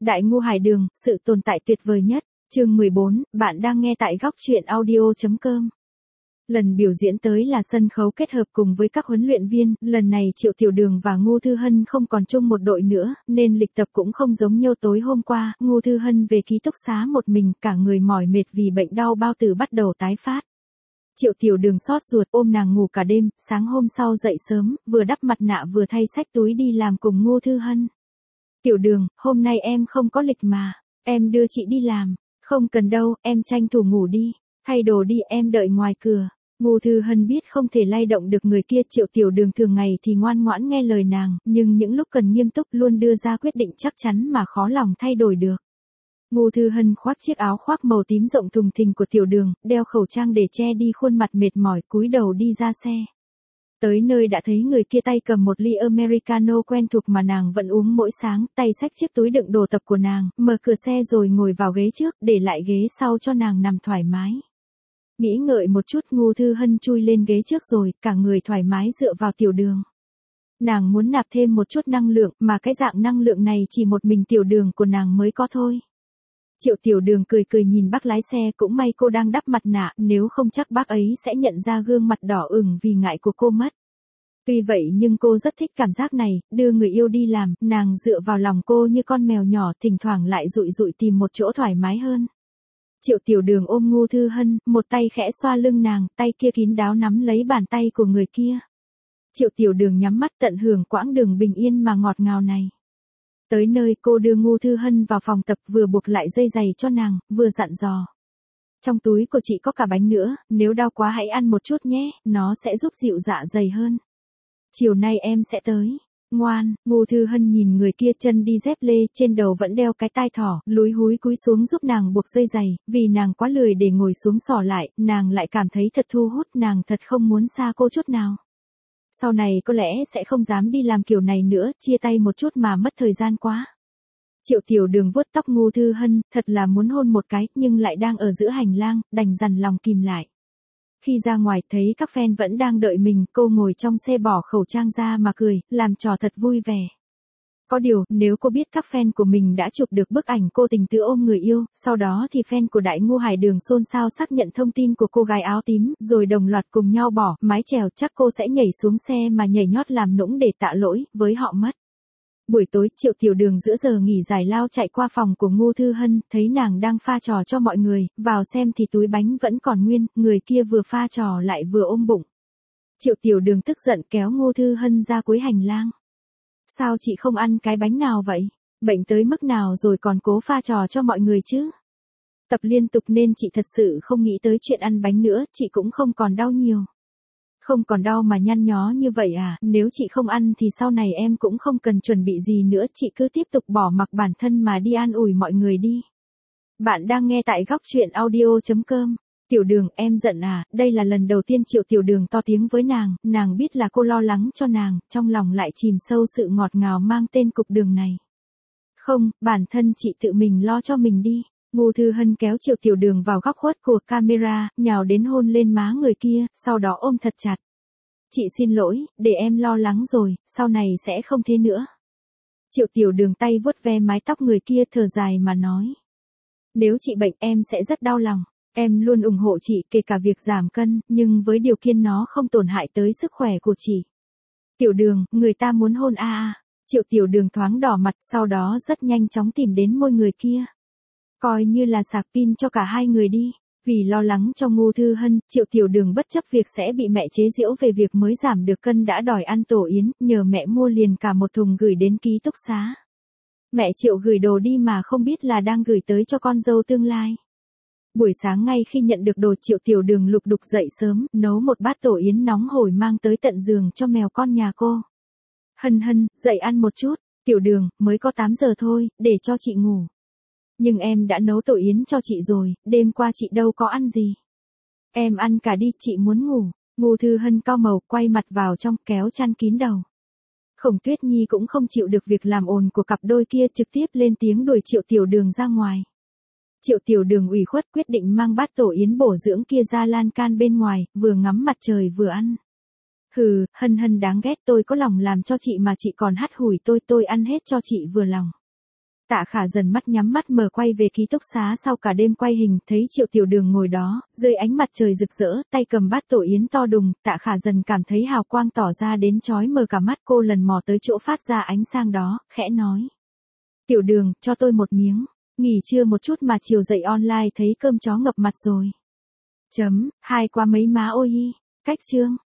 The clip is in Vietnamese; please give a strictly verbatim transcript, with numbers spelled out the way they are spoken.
Đại Ngô Hải Đường, sự tồn tại tuyệt vời nhất. Chương mười bốn, bạn đang nghe tại góc truyện audio chấm com. Lần biểu diễn tới là sân khấu kết hợp cùng với các huấn luyện viên, lần này Triệu Tiểu Đường và Ngô Thư Hân không còn chung một đội nữa, nên lịch tập cũng không giống như tối hôm qua, Ngô Thư Hân về ký túc xá một mình, cả người mỏi mệt vì bệnh đau bao tử bắt đầu tái phát. Triệu Tiểu Đường xót ruột ôm nàng ngủ cả đêm, sáng hôm sau dậy sớm, vừa đắp mặt nạ vừa thay xách túi đi làm cùng Ngô Thư Hân. Tiểu Đường, hôm nay em không có lịch mà, em đưa chị đi làm. Không cần đâu, em tranh thủ ngủ đi, thay đồ đi, em đợi ngoài cửa. Ngô Thư Hân biết không thể lay động được người kia. Triệu Tiểu Đường thường ngày thì ngoan ngoãn nghe lời nàng, nhưng những lúc cần nghiêm túc luôn đưa ra quyết định chắc chắn mà khó lòng thay đổi được. Ngô Thư Hân khoác chiếc áo khoác màu tím rộng thùng thình của Tiểu Đường, đeo khẩu trang để che đi khuôn mặt mệt mỏi, cúi đầu đi ra xe. Tới nơi đã thấy người kia tay cầm một ly Americano quen thuộc mà nàng vẫn uống mỗi sáng, tay xách chiếc túi đựng đồ tập của nàng, mở cửa xe rồi ngồi vào ghế trước, để lại ghế sau cho nàng nằm thoải mái. Nghĩ ngợi một chút, Ngô Thư Hân chui lên ghế trước rồi, cả người thoải mái dựa vào Tiểu Đường. Nàng muốn nạp thêm một chút năng lượng, mà cái dạng năng lượng này chỉ một mình Tiểu Đường của nàng mới có thôi. Triệu Tiểu Đường cười cười nhìn bác lái xe, cũng may cô đang đắp mặt nạ, nếu không chắc bác ấy sẽ nhận ra gương mặt đỏ ửng vì ngại của cô mất. Tuy vậy nhưng cô rất thích cảm giác này, đưa người yêu đi làm, nàng dựa vào lòng cô như con mèo nhỏ, thỉnh thoảng lại dụi dụi tìm một chỗ thoải mái hơn. Triệu Tiểu Đường ôm Ngô Thư Hân, một tay khẽ xoa lưng nàng, tay kia kín đáo nắm lấy bàn tay của người kia. Triệu Tiểu Đường nhắm mắt tận hưởng quãng đường bình yên mà ngọt ngào này. Tới nơi, cô đưa Ngô Thư Hân vào phòng tập, vừa buộc lại dây giày cho nàng, vừa dặn dò. Trong túi của chị có cả bánh nữa, nếu đau quá hãy ăn một chút nhé, nó sẽ giúp dịu dạ dày hơn. Chiều nay em sẽ tới. Ngoan. Ngô Thư Hân nhìn người kia, chân đi dép lê, trên đầu vẫn đeo cái tai thỏ, lúi húi cúi xuống giúp nàng buộc dây giày, vì nàng quá lười để ngồi xuống xỏ lại, nàng lại cảm thấy thật thu hút, nàng thật không muốn xa cô chút nào. Sau này có lẽ sẽ không dám đi làm kiểu này nữa, chia tay một chút mà mất thời gian quá. Triệu Tiểu Đường vuốt tóc Ngô Thư Hân, thật là muốn hôn một cái, nhưng lại đang ở giữa hành lang, đành dằn lòng kìm lại. Khi ra ngoài thấy các fan vẫn đang đợi mình, cô ngồi trong xe bỏ khẩu trang ra mà cười, làm trò thật vui vẻ. Có điều, nếu cô biết các fan của mình đã chụp được bức ảnh cô tình tứ ôm người yêu, sau đó thì fan của Đại Ngô Hải Đường xôn xao xác nhận thông tin của cô gái áo tím, rồi đồng loạt cùng nhau bỏ mái chèo, chắc cô sẽ nhảy xuống xe mà nhảy nhót làm nũng để tạ lỗi với họ mất. Buổi tối, Triệu Tiểu Đường giữa giờ nghỉ giải lao chạy qua phòng của Ngô Thư Hân, thấy nàng đang pha trò cho mọi người, vào xem thì túi bánh vẫn còn nguyên, người kia vừa pha trò lại vừa ôm bụng. Triệu Tiểu Đường tức giận kéo Ngô Thư Hân ra cuối hành lang. Sao chị không ăn cái bánh nào vậy? Bệnh tới mức nào rồi còn cố pha trò cho mọi người chứ? Tập liên tục nên chị thật sự không nghĩ tới chuyện ăn bánh nữa, chị cũng không còn đau nhiều. Không còn đau mà nhăn nhó như vậy à, nếu chị không ăn thì sau này em cũng không cần chuẩn bị gì nữa, chị cứ tiếp tục bỏ mặc bản thân mà đi an ủi mọi người đi. Bạn đang nghe tại góc truyện audio chấm com. Tiểu Đường, em giận à, đây là lần đầu tiên Triệu Tiểu Đường to tiếng với nàng, nàng biết là cô lo lắng cho nàng, trong lòng lại chìm sâu sự ngọt ngào mang tên cục đường này. Không, bản thân chị tự mình lo cho mình đi. Ngô Thư Hân kéo Triệu Tiểu Đường vào góc khuất của camera, nhào đến hôn lên má người kia, sau đó ôm thật chặt. Chị xin lỗi, để em lo lắng rồi, sau này sẽ không thế nữa. Triệu Tiểu Đường tay vuốt ve mái tóc người kia, thở dài mà nói. Nếu chị bệnh em sẽ rất đau lòng, em luôn ủng hộ chị kể cả việc giảm cân, nhưng với điều kiện nó không tổn hại tới sức khỏe của chị. Tiểu Đường, người ta muốn hôn a à. Triệu Tiểu Đường thoáng đỏ mặt, sau đó rất nhanh chóng tìm đến môi người kia. Coi như là sạc pin cho cả hai người đi. Vì lo lắng cho Ngô Thư Hân, Triệu Tiểu Đường bất chấp việc sẽ bị mẹ chế giễu về việc mới giảm được cân đã đòi ăn tổ yến, nhờ mẹ mua liền cả một thùng gửi đến ký túc xá. Mẹ Triệu gửi đồ đi mà không biết là đang gửi tới cho con dâu tương lai. Buổi sáng ngay khi nhận được đồ, Triệu Tiểu Đường lục đục dậy sớm, nấu một bát tổ yến nóng hổi mang tới tận giường cho mèo con nhà cô. Hân Hân, dậy ăn một chút. Tiểu Đường, mới có tám giờ thôi, để cho chị ngủ. Nhưng em đã nấu tổ yến cho chị rồi, đêm qua chị đâu có ăn gì. Em ăn cả đi, chị muốn ngủ. Ngô Thư Hân cau màu, quay mặt vào trong, kéo chăn kín đầu. Khổng Tuyết Nhi cũng không chịu được việc làm ồn của cặp đôi kia, trực tiếp lên tiếng đuổi Triệu Tiểu Đường ra ngoài. Triệu Tiểu Đường ủy khuất quyết định mang bát tổ yến bổ dưỡng kia ra lan can bên ngoài, vừa ngắm mặt trời vừa ăn. Hừ, Hân Hân đáng ghét, tôi có lòng làm cho chị mà chị còn hắt hủi tôi, tôi ăn hết cho chị vừa lòng. Tạ Khả Dần mắt nhắm mắt mở quay về ký túc xá sau cả đêm quay hình, thấy Triệu Tiểu Đường ngồi đó, dưới ánh mặt trời rực rỡ, tay cầm bát tổ yến to đùng, Tạ Khả Dần cảm thấy hào quang tỏ ra đến chói mờ cả mắt. Cô lần mò tới chỗ phát ra ánh sang đó, khẽ nói. Tiểu Đường, cho tôi một miếng. Nghỉ trưa một chút mà chiều dậy online thấy cơm chó ngập mặt rồi. Chấm, hai qua mấy má ôi. Cách chương.